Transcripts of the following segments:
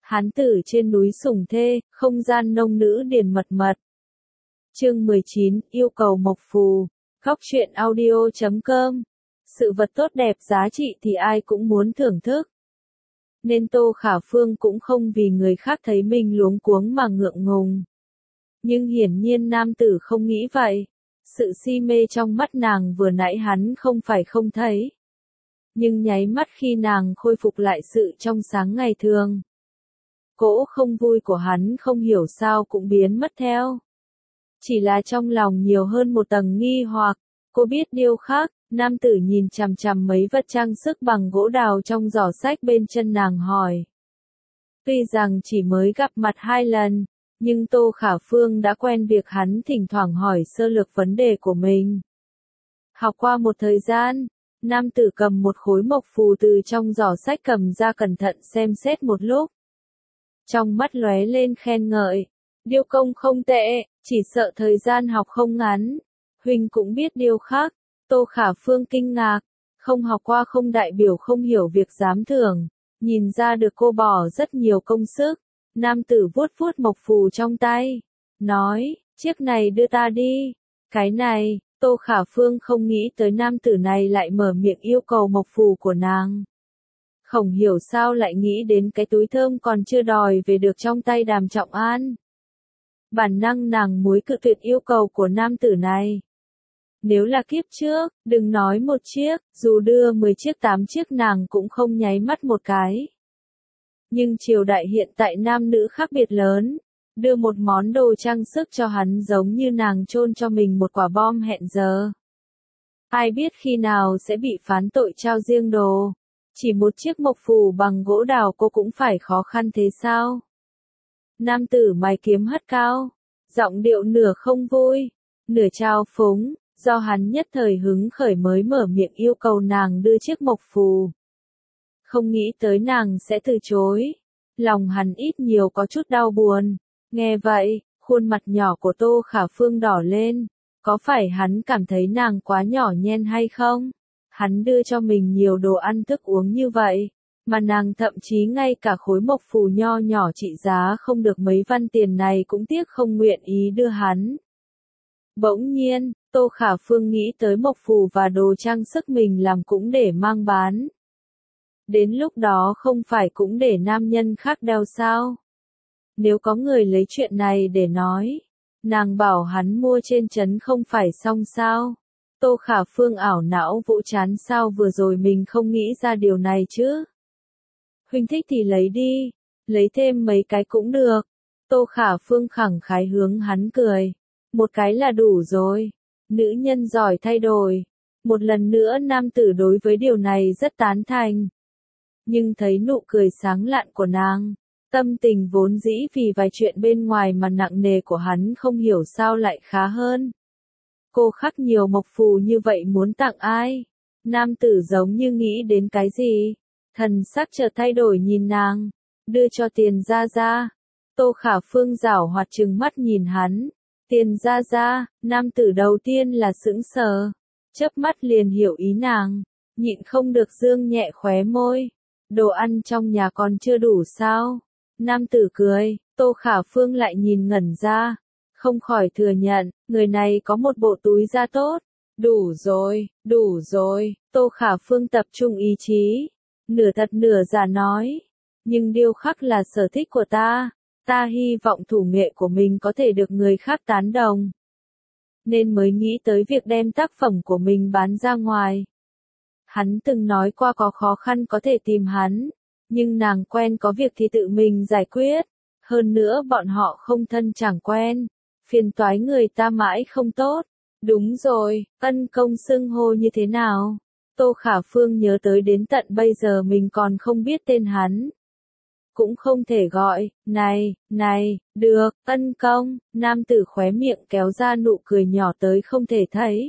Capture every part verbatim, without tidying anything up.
Hán tử trên núi sủng thê, không gian nông nữ điền mật mật. Chương mười chín, yêu cầu mộc phù. Góc truyện audio chấm com. Sự vật tốt đẹp giá trị thì ai cũng muốn thưởng thức. Nên Tô Khả Phương cũng không vì người khác thấy mình luống cuống mà ngượng ngùng. Nhưng hiển nhiên nam tử không nghĩ vậy. Sự si mê trong mắt nàng vừa nãy hắn không phải không thấy. Nhưng nháy mắt khi nàng khôi phục lại sự trong sáng ngày thường. Cỗ không vui của hắn không hiểu sao cũng biến mất theo. Chỉ là trong lòng nhiều hơn một tầng nghi hoặc, cô biết điều khác, nam tử nhìn chằm chằm mấy vật trang sức bằng gỗ đào trong giỏ sách bên chân nàng hỏi. Tuy rằng chỉ mới gặp mặt hai lần, nhưng Tô Khả Phương đã quen việc hắn thỉnh thoảng hỏi sơ lược vấn đề của mình. Học qua một thời gian, nam tử cầm một khối mộc phù từ trong giỏ sách cầm ra cẩn thận xem xét một lúc. Trong mắt lóe lên khen ngợi, điêu công không tệ, chỉ sợ thời gian học không ngắn. Huynh cũng biết điều khác. Tô Khả Phương kinh ngạc, không học qua không đại biểu không hiểu việc giám thưởng, nhìn ra được cô bỏ rất nhiều công sức. Nam tử vuốt vuốt mộc phù trong tay, nói, chiếc này đưa ta đi. Cái này, Tô Khả Phương không nghĩ tới nam tử này lại mở miệng yêu cầu mộc phù của nàng. Không hiểu sao lại nghĩ đến cái túi thơm còn chưa đòi về được trong tay Đàm Trọng An. Bản năng nàng muốn cự tuyệt yêu cầu của nam tử này. Nếu là kiếp trước, đừng nói một chiếc, dù đưa mười chiếc tám chiếc nàng cũng không nháy mắt một cái. Nhưng triều đại hiện tại nam nữ khác biệt lớn, đưa một món đồ trang sức cho hắn giống như nàng chôn cho mình một quả bom hẹn giờ. Ai biết khi nào sẽ bị phán tội trao riêng đồ. Chỉ một chiếc mộc phù bằng gỗ đào cô cũng phải khó khăn thế sao? Nam tử mày kiếm hất cao, giọng điệu nửa không vui, nửa trao phúng, do hắn nhất thời hứng khởi mới mở miệng yêu cầu nàng đưa chiếc mộc phù. Không nghĩ tới nàng sẽ từ chối, lòng hắn ít nhiều có chút đau buồn. Nghe vậy, khuôn mặt nhỏ của Tô Khả Phương đỏ lên, có phải hắn cảm thấy nàng quá nhỏ nhen hay không? Hắn đưa cho mình nhiều đồ ăn thức uống như vậy, mà nàng thậm chí ngay cả khối mộc phù nho nhỏ trị giá không được mấy văn tiền này cũng tiếc không nguyện ý đưa hắn. Bỗng nhiên, Tô Khả Phương nghĩ tới mộc phù và đồ trang sức mình làm cũng để mang bán. Đến lúc đó không phải cũng để nam nhân khác đeo sao? Nếu có người lấy chuyện này để nói, nàng bảo hắn mua trên trấn không phải xong sao? Tô Khả Phương ảo não vỗ chán sao vừa rồi mình không nghĩ ra điều này chứ. Huynh thích thì lấy đi, lấy thêm mấy cái cũng được. Tô Khả Phương khẳng khái hướng hắn cười. Một cái là đủ rồi. Nữ nhân giỏi thay đổi. Một lần nữa nam tử đối với điều này rất tán thành. Nhưng thấy nụ cười sáng lạn của nàng, tâm tình vốn dĩ vì vài chuyện bên ngoài mà nặng nề của hắn không hiểu sao lại khá hơn. Cô khắc nhiều mộc phù như vậy muốn tặng ai? Nam tử giống như nghĩ đến cái gì? Thần sắc chợt thay đổi nhìn nàng. Đưa cho Tiền Gia Gia. Tô Khả Phương giảo hoạt trừng mắt nhìn hắn. Tiền Gia Gia, nam tử đầu tiên là sững sờ. Chớp mắt liền hiểu ý nàng. Nhịn không được dương nhẹ khóe môi. Đồ ăn trong nhà còn chưa đủ sao? Nam tử cười. Tô Khả Phương lại nhìn ngẩn ra. Không khỏi thừa nhận, người này có một bộ túi da tốt. Đủ rồi, đủ rồi, Tô Khả Phương tập trung ý chí. Nửa thật nửa giả nói. Nhưng điêu khắc là sở thích của ta. Ta hy vọng thủ nghệ của mình có thể được người khác tán đồng. Nên mới nghĩ tới việc đem tác phẩm của mình bán ra ngoài. Hắn từng nói qua có khó khăn có thể tìm hắn. Nhưng nàng quen có việc thì tự mình giải quyết. Hơn nữa bọn họ không thân chẳng quen. Phiền toái người ta mãi không tốt. Đúng rồi, ân công xưng hô như thế nào? Tô Khả Phương nhớ tới đến tận bây giờ mình còn không biết tên hắn. Cũng không thể gọi, này, này, được, ân công, nam tử khóe miệng kéo ra nụ cười nhỏ tới không thể thấy.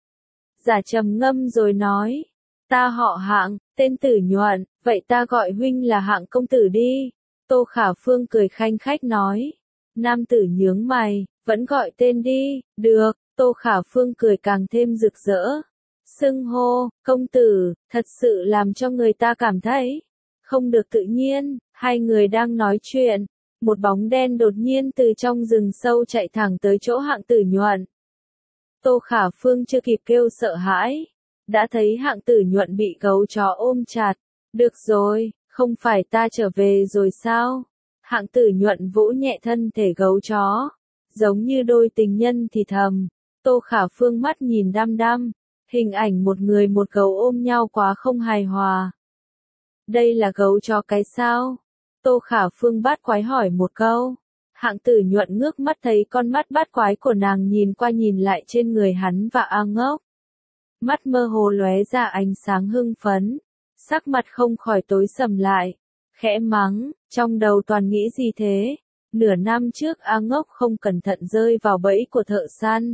Giả trầm ngâm rồi nói, ta họ Hạng, tên Tử Nhuận, vậy ta gọi huynh là Hạng công tử đi. Tô Khả Phương cười khanh khách nói. Nam tử nhướng mày, vẫn gọi tên đi, được. Tô Khả Phương cười càng thêm rực rỡ. Xưng hô, công tử, thật sự làm cho người ta cảm thấy không được tự nhiên. Hai người đang nói chuyện, một bóng đen đột nhiên từ trong rừng sâu chạy thẳng tới chỗ Hạng Tử Nhuận. Tô Khả Phương chưa kịp kêu sợ hãi, đã thấy Hạng Tử Nhuận bị gấu chó ôm chặt. Được rồi, không phải ta trở về rồi sao? Hạng Tử Nhuận vỗ nhẹ thân thể gấu chó, giống như đôi tình nhân thì thầm. Tô Khả Phương mắt nhìn đăm đăm, hình ảnh một người một gấu ôm nhau quá không hài hòa. Đây là gấu chó cái sao? Tô Khả Phương bát quái hỏi một câu. Hạng Tử Nhuận ngước mắt thấy con mắt bát quái của nàng nhìn qua nhìn lại trên người hắn và A Ngốc. Mắt mơ hồ lóe ra ánh sáng hưng phấn, sắc mặt không khỏi tối sầm lại, khẽ mắng, trong đầu toàn nghĩ gì thế? Nửa năm trước A Ngốc không cẩn thận rơi vào bẫy của thợ săn.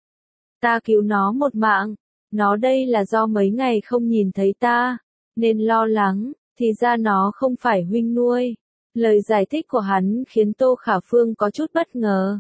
Ta cứu nó một mạng, nó đây là do mấy ngày không nhìn thấy ta, nên lo lắng, thì ra nó không phải huynh nuôi. Lời giải thích của hắn khiến Tô Khả Phương có chút bất ngờ.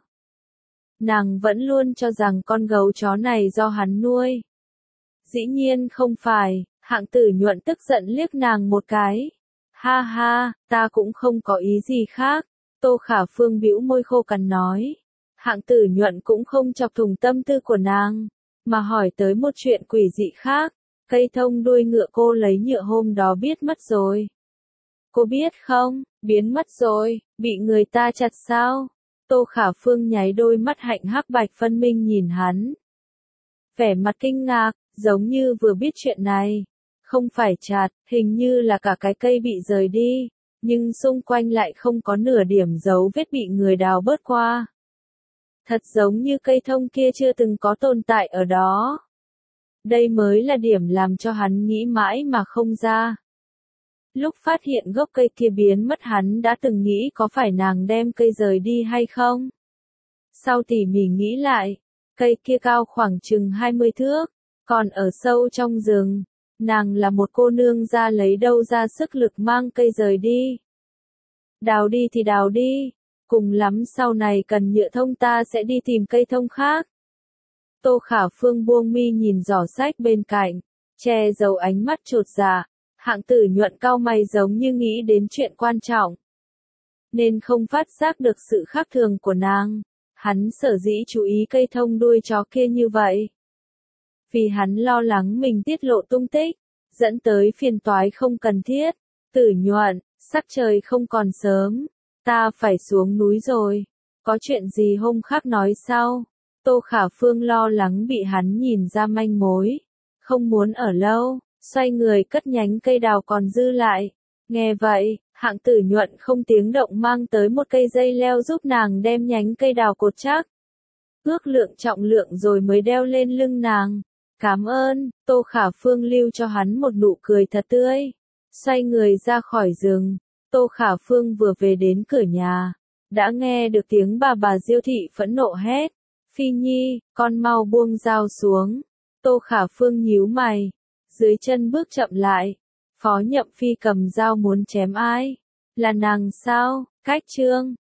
Nàng vẫn luôn cho rằng con gấu chó này do hắn nuôi. Dĩ nhiên không phải, Hạng Tử Nhuận tức giận liếc nàng một cái. Ha ha, ta cũng không có ý gì khác. Tô Khả Phương bĩu môi khô cằn nói. Hạng Tử Nhuận cũng không chọc thủng tâm tư của nàng, mà hỏi tới một chuyện quỷ dị khác. Cây thông đuôi ngựa cô lấy nhựa hôm đó biết mất rồi. Cô biết không, biến mất rồi, bị người ta chặt sao? Tô Khả Phương nháy đôi mắt hạnh hắc bạch phân minh nhìn hắn. Vẻ mặt kinh ngạc, giống như vừa biết chuyện này. Không phải chặt, hình như là cả cái cây bị rời đi, nhưng xung quanh lại không có nửa điểm dấu vết bị người đào bớt qua. Thật giống như cây thông kia chưa từng có tồn tại ở đó. Đây mới là điểm làm cho hắn nghĩ mãi mà không ra. Lúc phát hiện gốc cây kia biến mất hắn đã từng nghĩ có phải nàng đem cây rời đi hay không? Sau tỉ mỉ nghĩ lại, cây kia cao khoảng chừng hai mươi thước, còn ở sâu trong rừng, nàng là một cô nương ra lấy đâu ra sức lực mang cây rời đi. Đào đi thì đào đi, cùng lắm sau này cần nhựa thông ta sẽ đi tìm cây thông khác. Tô Khả Phương buông mi nhìn giỏ sách bên cạnh, che giấu ánh mắt chột dạ. Hạng Tử Nhuận cau mày giống như nghĩ đến chuyện quan trọng, nên không phát giác được sự khác thường của nàng. Hắn sở dĩ chú ý cây thông đuôi chó kia như vậy, vì hắn lo lắng mình tiết lộ tung tích, dẫn tới phiền toái không cần thiết. Tử Nhuận, sắc trời không còn sớm, ta phải xuống núi rồi. Có chuyện gì hôm khác nói sau. Tô Khả Phương lo lắng bị hắn nhìn ra manh mối, không muốn ở lâu. Xoay người cất nhánh cây đào còn dư lại. Nghe vậy, Hạng Tử Nhuận không tiếng động mang tới một cây dây leo giúp nàng đem nhánh cây đào cột chắc. Ước lượng trọng lượng rồi mới đeo lên lưng nàng. Cảm ơn, Tô Khả Phương lưu cho hắn một nụ cười thật tươi. Xoay người ra khỏi rừng, Tô Khả Phương vừa về đến cửa nhà, đã nghe được tiếng bà bà Diêu thị phẫn nộ hét. Phi Nhi, con mau buông dao xuống. Tô Khả Phương nhíu mày. Dưới chân bước chậm lại, Phó Nhậm Phi cầm dao muốn chém ai? Là nàng sao? Cách chương